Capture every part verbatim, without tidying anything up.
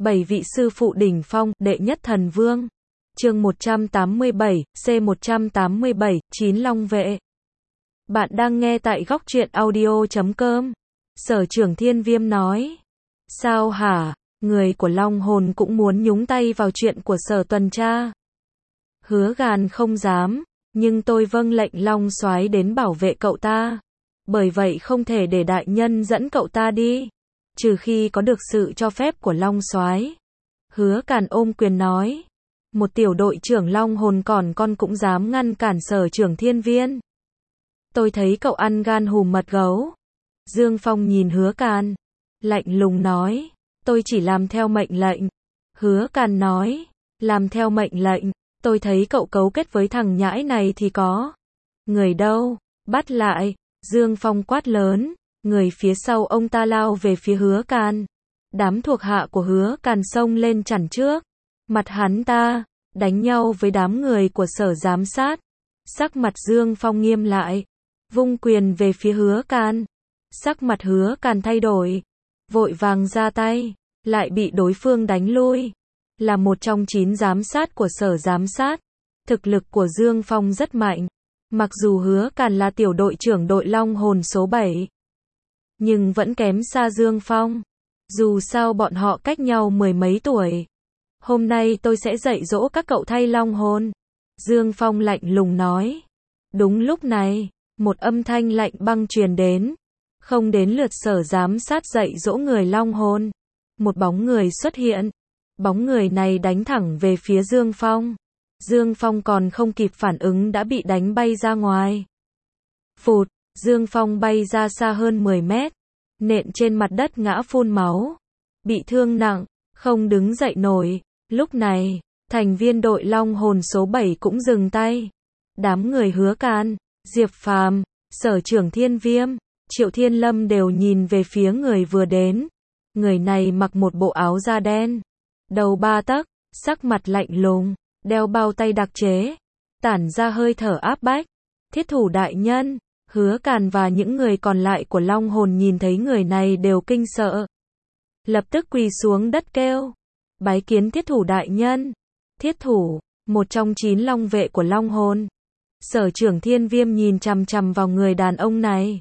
Bảy vị sư phụ đỉnh phong, đệ nhất thần vương. Chương một trăm tám mươi bảy, C một trăm tám mươi bảy, Chín Long Vệ. Bạn đang nghe tại góc truyện audio chấm com. Sở Trưởng Thiên Viêm nói. Sao hả, người của Long Hồn cũng muốn nhúng tay vào chuyện của Sở tuần tra. Hứa Gàn không dám, nhưng tôi vâng lệnh Long Soái đến bảo vệ cậu ta. Bởi vậy không thể để đại nhân dẫn cậu ta đi, trừ khi có được sự cho phép của Long Soái. Hứa Càn ôm quyền nói. Một tiểu đội trưởng Long Hồn còn con cũng dám ngăn cản Sở Trưởng Thiên Viên. Tôi thấy cậu ăn gan hùm mật gấu. Dương Phong nhìn Hứa Càn, lạnh lùng nói. Tôi chỉ làm theo mệnh lệnh. Hứa Càn nói. Làm theo mệnh lệnh, tôi thấy cậu cấu kết với thằng nhãi này thì có. Người đâu, bắt lại. Dương Phong quát lớn. Người phía sau ông ta lao về phía Hứa Càn. Đám thuộc hạ của Hứa Càn xông lên chặn trước mặt hắn ta, đánh nhau với đám người của Sở giám sát. Sắc mặt Dương Phong nghiêm lại, vung quyền về phía Hứa Càn. Sắc mặt Hứa Càn thay đổi, vội vàng ra tay, lại bị đối phương đánh lui. Là một trong chín giám sát của Sở giám sát, thực lực của Dương Phong rất mạnh. Mặc dù Hứa Càn là tiểu đội trưởng đội Long Hồn số bảy, nhưng vẫn kém xa Dương Phong. Dù sao bọn họ cách nhau mười mấy tuổi. Hôm nay tôi sẽ dạy dỗ các cậu thay Long Hồn. Dương Phong lạnh lùng nói. Đúng lúc này, một âm thanh lạnh băng truyền đến. Không đến lượt Sở giám sát dạy dỗ người Long Hồn. Một bóng người xuất hiện. Bóng người này đánh thẳng về phía Dương Phong. Dương Phong còn không kịp phản ứng đã bị đánh bay ra ngoài. Phụt, Dương Phong bay ra xa hơn mười mét. Nện trên mặt đất ngã phun máu. Bị thương nặng, không đứng dậy nổi. Lúc này, thành viên đội Long Hồn số bảy cũng dừng tay. Đám người Hứa Càn, Diệp Phàm, Sở Trưởng Thiên Viêm, Triệu Thiên Lâm đều nhìn về phía người vừa đến. Người này mặc một bộ áo da đen, đầu ba tấc, sắc mặt lạnh lùng, đeo bao tay đặc chế, tản ra hơi thở áp bách. Thiết thủ đại nhân. Hứa Càn và những người còn lại của Long Hồn nhìn thấy người này đều kinh sợ. Lập tức quỳ xuống đất kêu. Bái kiến thiết thủ đại nhân. Thiết thủ, một trong chín long vệ của Long Hồn. Sở Trưởng Thiên Viêm nhìn chằm chằm vào người đàn ông này.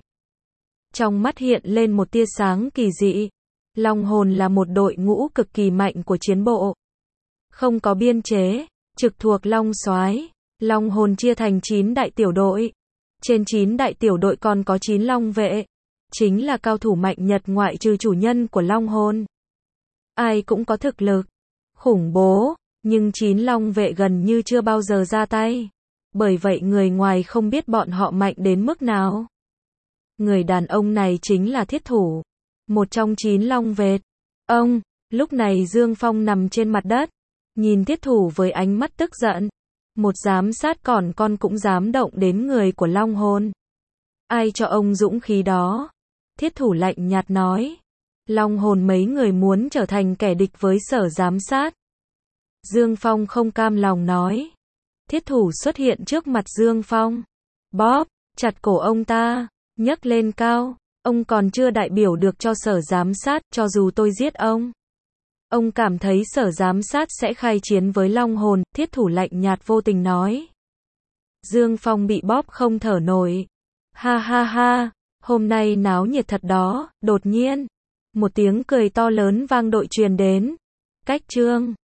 Trong mắt hiện lên một tia sáng kỳ dị. Long Hồn là một đội ngũ cực kỳ mạnh của chiến bộ. Không có biên chế, trực thuộc Long Soái. Long Hồn chia thành chín đại tiểu đội. Trên chín đại tiểu đội còn có chín long vệ. Chính là cao thủ mạnh nhất ngoại trừ chủ nhân của Long Hồn. Ai cũng có thực lực khủng bố, nhưng chín long vệ gần như chưa bao giờ ra tay. Bởi vậy người ngoài không biết bọn họ mạnh đến mức nào. Người đàn ông này chính là Thiết thủ, một trong chín long vệ. Ông, lúc này Dương Phong nằm trên mặt đất, nhìn Thiết thủ với ánh mắt tức giận. Một giám sát còn con cũng dám động đến người của Long Hồn. Ai cho ông dũng khí đó? Thiết thủ lạnh nhạt nói. Long Hồn mấy người muốn trở thành kẻ địch với Sở giám sát. Dương Phong không cam lòng nói. Thiết thủ xuất hiện trước mặt Dương Phong. Bóp chặt cổ ông ta, nhấc lên cao. Ông còn chưa đại biểu được cho Sở giám sát, cho dù tôi giết ông. Ông cảm thấy Sở giám sát sẽ khai chiến với Long Hồn. Thiết thủ lạnh nhạt vô tình nói. Dương Phong bị bóp không thở nổi. Ha ha ha, hôm nay náo nhiệt thật đó. Đột nhiên, một tiếng cười to lớn vang đội truyền đến. Cách chương